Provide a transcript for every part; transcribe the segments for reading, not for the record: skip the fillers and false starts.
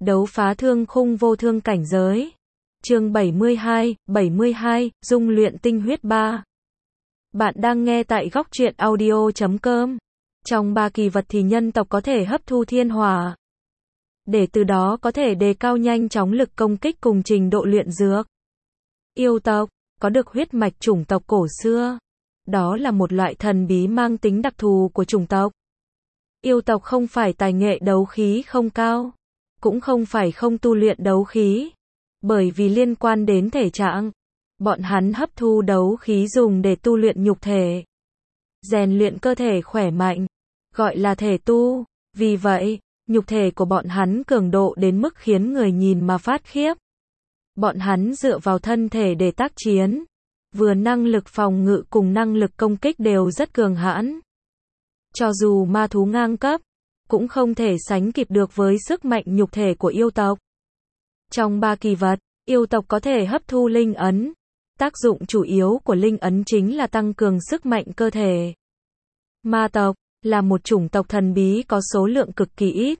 Đấu phá thương khung vô thương cảnh giới. Chương 72, dung luyện tinh huyết 3. Bạn đang nghe tại góc truyện audio.com. Trong 3 kỳ vật thì nhân tộc có thể hấp thu thiên hỏa, để từ đó có thể đề cao nhanh chóng lực công kích cùng trình độ luyện dược. Yêu tộc có được huyết mạch chủng tộc cổ xưa. Đó là một loại thần bí mang tính đặc thù của chủng tộc. Yêu tộc không phải tài nghệ đấu khí không cao, cũng không phải không tu luyện đấu khí, bởi vì liên quan đến thể trạng. Bọn hắn hấp thu đấu khí dùng để tu luyện nhục thể, rèn luyện cơ thể khỏe mạnh, gọi là thể tu. Vì vậy, nhục thể của bọn hắn cường độ đến mức khiến người nhìn mà phát khiếp. Bọn hắn dựa vào thân thể để tác chiến, vừa năng lực phòng ngự cùng năng lực công kích đều rất cường hãn. Cho dù ma thú ngang cấp, cũng không thể sánh kịp được với sức mạnh nhục thể của yêu tộc. Trong 3 kỳ vật, yêu tộc có thể hấp thu linh ấn. Tác dụng chủ yếu của linh ấn chính là tăng cường sức mạnh cơ thể. Ma tộc là một chủng tộc thần bí có số lượng cực kỳ ít.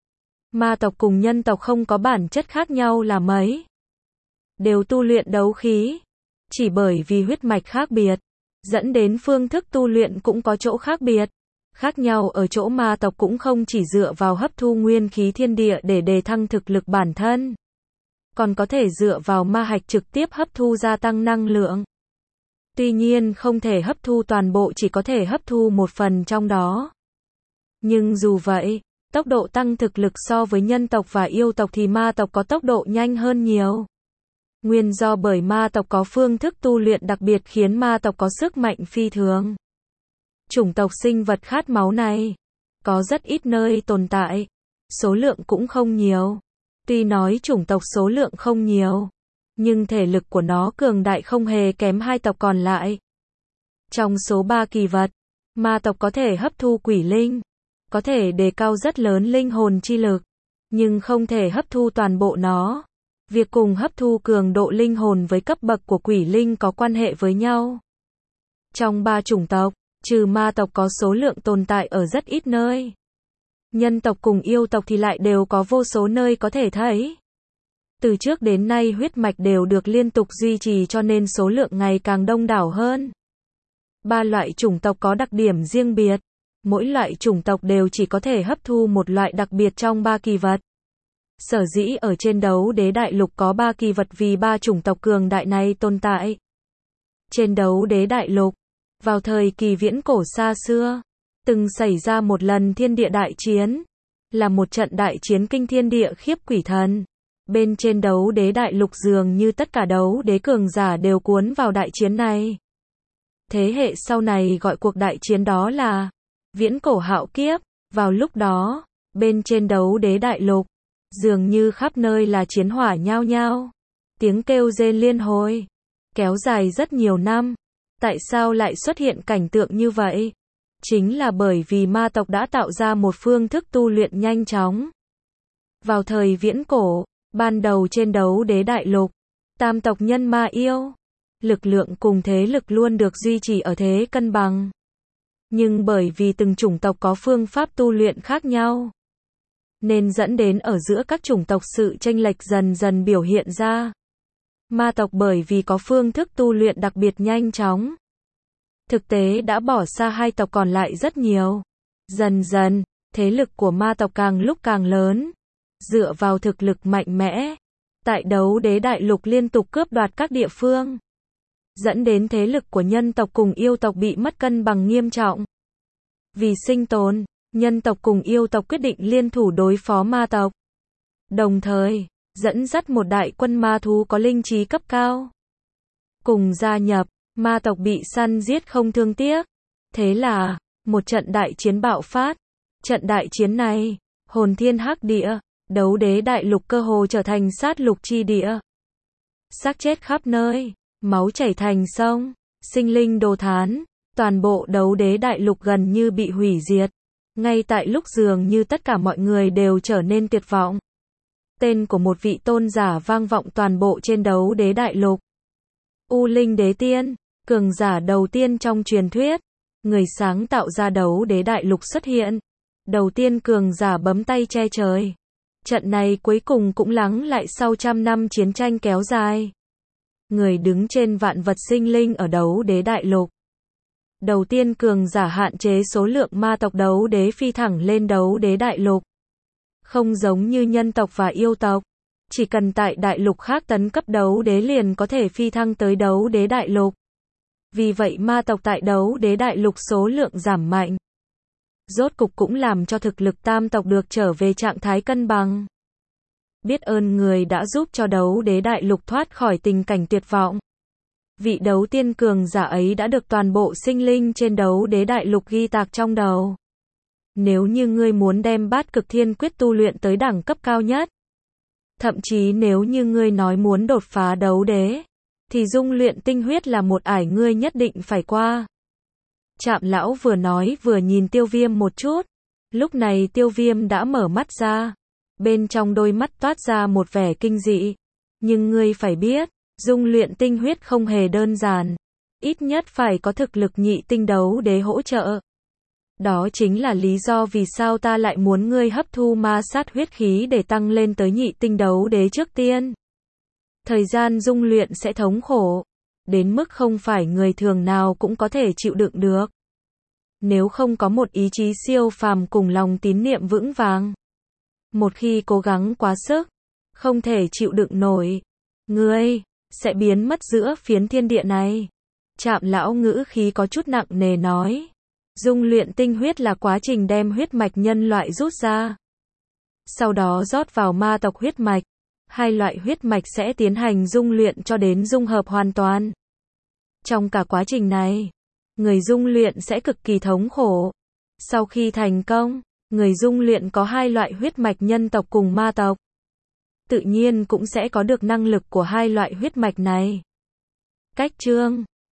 Ma tộc cùng nhân tộc không có bản chất khác nhau là mấy, đều tu luyện đấu khí, chỉ bởi vì huyết mạch khác biệt, dẫn đến phương thức tu luyện cũng có chỗ khác biệt. Khác nhau ở chỗ ma tộc cũng không chỉ dựa vào hấp thu nguyên khí thiên địa để đề thăng thực lực bản thân, còn có thể dựa vào ma hạch trực tiếp hấp thu gia tăng năng lượng. Tuy nhiên không thể hấp thu toàn bộ, chỉ có thể hấp thu một phần trong đó. Nhưng dù vậy, tốc độ tăng thực lực so với nhân tộc và yêu tộc thì ma tộc có tốc độ nhanh hơn nhiều. Nguyên do bởi ma tộc có phương thức tu luyện đặc biệt khiến ma tộc có sức mạnh phi thường. Chủng tộc sinh vật khát máu này có rất ít nơi tồn tại, số lượng cũng không nhiều. Tuy nói chủng tộc số lượng không nhiều, nhưng thể lực của nó cường đại không hề kém hai tộc còn lại. Trong số 3 kỳ vật, ma tộc có thể hấp thu quỷ linh, có thể đề cao rất lớn linh hồn chi lực, nhưng không thể hấp thu toàn bộ nó. Việc cùng hấp thu cường độ linh hồn với cấp bậc của quỷ linh có quan hệ với nhau. Trong 3 chủng tộc, trừ ma tộc có số lượng tồn tại ở rất ít nơi, nhân tộc cùng yêu tộc thì lại đều có vô số nơi có thể thấy. Từ trước đến nay huyết mạch đều được liên tục duy trì cho nên số lượng ngày càng đông đảo hơn. 3 loại chủng tộc có đặc điểm riêng biệt, mỗi loại chủng tộc đều chỉ có thể hấp thu một loại đặc biệt trong 3 kỳ vật. Sở dĩ ở trên đấu đế đại lục có 3 kỳ vật vì 3 chủng tộc cường đại này tồn tại. Trên đấu đế đại lục, vào thời kỳ viễn cổ xa xưa, từng xảy ra một lần thiên địa đại chiến, là một trận đại chiến kinh thiên địa khiếp quỷ thần. Bên trên đấu đế đại lục dường như tất cả đấu đế cường giả đều cuốn vào đại chiến này. Thế hệ sau này gọi cuộc đại chiến đó là viễn cổ hạo kiếp. Vào lúc đó, bên trên đấu đế đại lục, dường như khắp nơi là chiến hỏa nhao nhao, tiếng kêu rên liên hồi, kéo dài rất nhiều năm. Tại sao lại xuất hiện cảnh tượng như vậy? Chính là bởi vì ma tộc đã tạo ra một phương thức tu luyện nhanh chóng. Vào thời viễn cổ, ban đầu trên đấu đế đại lục, tam tộc nhân ma yêu, lực lượng cùng thế lực luôn được duy trì ở thế cân bằng. Nhưng bởi vì từng chủng tộc có phương pháp tu luyện khác nhau, nên dẫn đến ở giữa các chủng tộc sự chênh lệch dần dần biểu hiện ra. Ma tộc bởi vì có phương thức tu luyện đặc biệt nhanh chóng, thực tế đã bỏ xa hai tộc còn lại rất nhiều. Dần dần, thế lực của ma tộc càng lúc càng lớn, dựa vào thực lực mạnh mẽ, tại đấu đế đại lục liên tục cướp đoạt các địa phương, dẫn đến thế lực của nhân tộc cùng yêu tộc bị mất cân bằng nghiêm trọng. Vì sinh tồn, nhân tộc cùng yêu tộc quyết định liên thủ đối phó ma tộc, đồng thời dẫn dắt một đại quân ma thú có linh trí cấp cao cùng gia nhập. Ma tộc bị săn giết không thương tiếc. Thế là một trận đại chiến bạo phát. Trận đại chiến này, hồn thiên hắc địa, đấu đế đại lục cơ hồ trở thành sát lục chi địa. Xác chết khắp nơi, máu chảy thành sông, sinh linh đồ thán, toàn bộ đấu đế đại lục gần như bị hủy diệt. Ngay tại lúc dường như tất cả mọi người đều trở nên tuyệt vọng, tên của một vị tôn giả vang vọng toàn bộ trên đấu đế đại lục. U Linh Đế Tiên, cường giả đầu tiên trong truyền thuyết, người sáng tạo ra đấu đế đại lục xuất hiện. Đầu tiên cường giả bấm tay che trời, Trận này cuối cùng cũng lắng lại sau trăm năm chiến tranh kéo dài. Người đứng trên vạn vật sinh linh ở đấu đế đại lục. Đầu tiên cường giả hạn chế số lượng ma tộc đấu đế phi thẳng lên đấu đế đại lục. Không giống như nhân tộc và yêu tộc. Chỉ cần tại đại lục khác tấn cấp đấu đế liền có thể phi thăng tới đấu đế đại lục. Vì vậy ma tộc tại đấu đế đại lục số lượng giảm mạnh. Rốt cục cũng làm cho thực lực tam tộc được trở về trạng thái cân bằng. Biết ơn người đã giúp cho đấu đế đại lục thoát khỏi tình cảnh tuyệt vọng. Vị đấu tiên cường giả ấy đã được toàn bộ sinh linh trên đấu đế đại lục ghi tạc trong đầu. Nếu như ngươi muốn đem bát cực thiên quyết tu luyện tới đẳng cấp cao nhất, thậm chí nếu như ngươi nói muốn đột phá đấu đế, thì dung luyện tinh huyết là một ải ngươi nhất định phải qua. Trạm lão vừa nói vừa nhìn Tiêu Viêm một chút. Lúc này Tiêu Viêm đã mở mắt ra. Bên trong đôi mắt toát ra một vẻ kinh dị. Nhưng ngươi phải biết, dung luyện tinh huyết không hề đơn giản. Ít nhất phải có thực lực nhị tinh đấu đế hỗ trợ. Đó chính là lý do vì sao ta lại muốn ngươi hấp thu ma sát huyết khí để tăng lên tới nhị tinh đấu đế trước tiên. Thời gian dung luyện sẽ thống khổ. Đến mức không phải người thường nào cũng có thể chịu đựng được. Nếu không có một ý chí siêu phàm cùng lòng tín niệm vững vàng. Một khi cố gắng quá sức, không thể chịu đựng nổi. Ngươi sẽ biến mất giữa phiến thiên địa này. Trạm lão ngữ khí có chút nặng nề nói. Dung luyện tinh huyết là quá trình đem huyết mạch nhân loại rút ra. Sau đó rót vào ma tộc huyết mạch. Hai loại huyết mạch sẽ tiến hành dung luyện cho đến dung hợp hoàn toàn. Trong cả quá trình này, người dung luyện sẽ cực kỳ thống khổ. Sau khi thành công, người dung luyện có hai loại huyết mạch nhân tộc cùng ma tộc. Tự nhiên cũng sẽ có được năng lực của hai loại huyết mạch này. Cách chương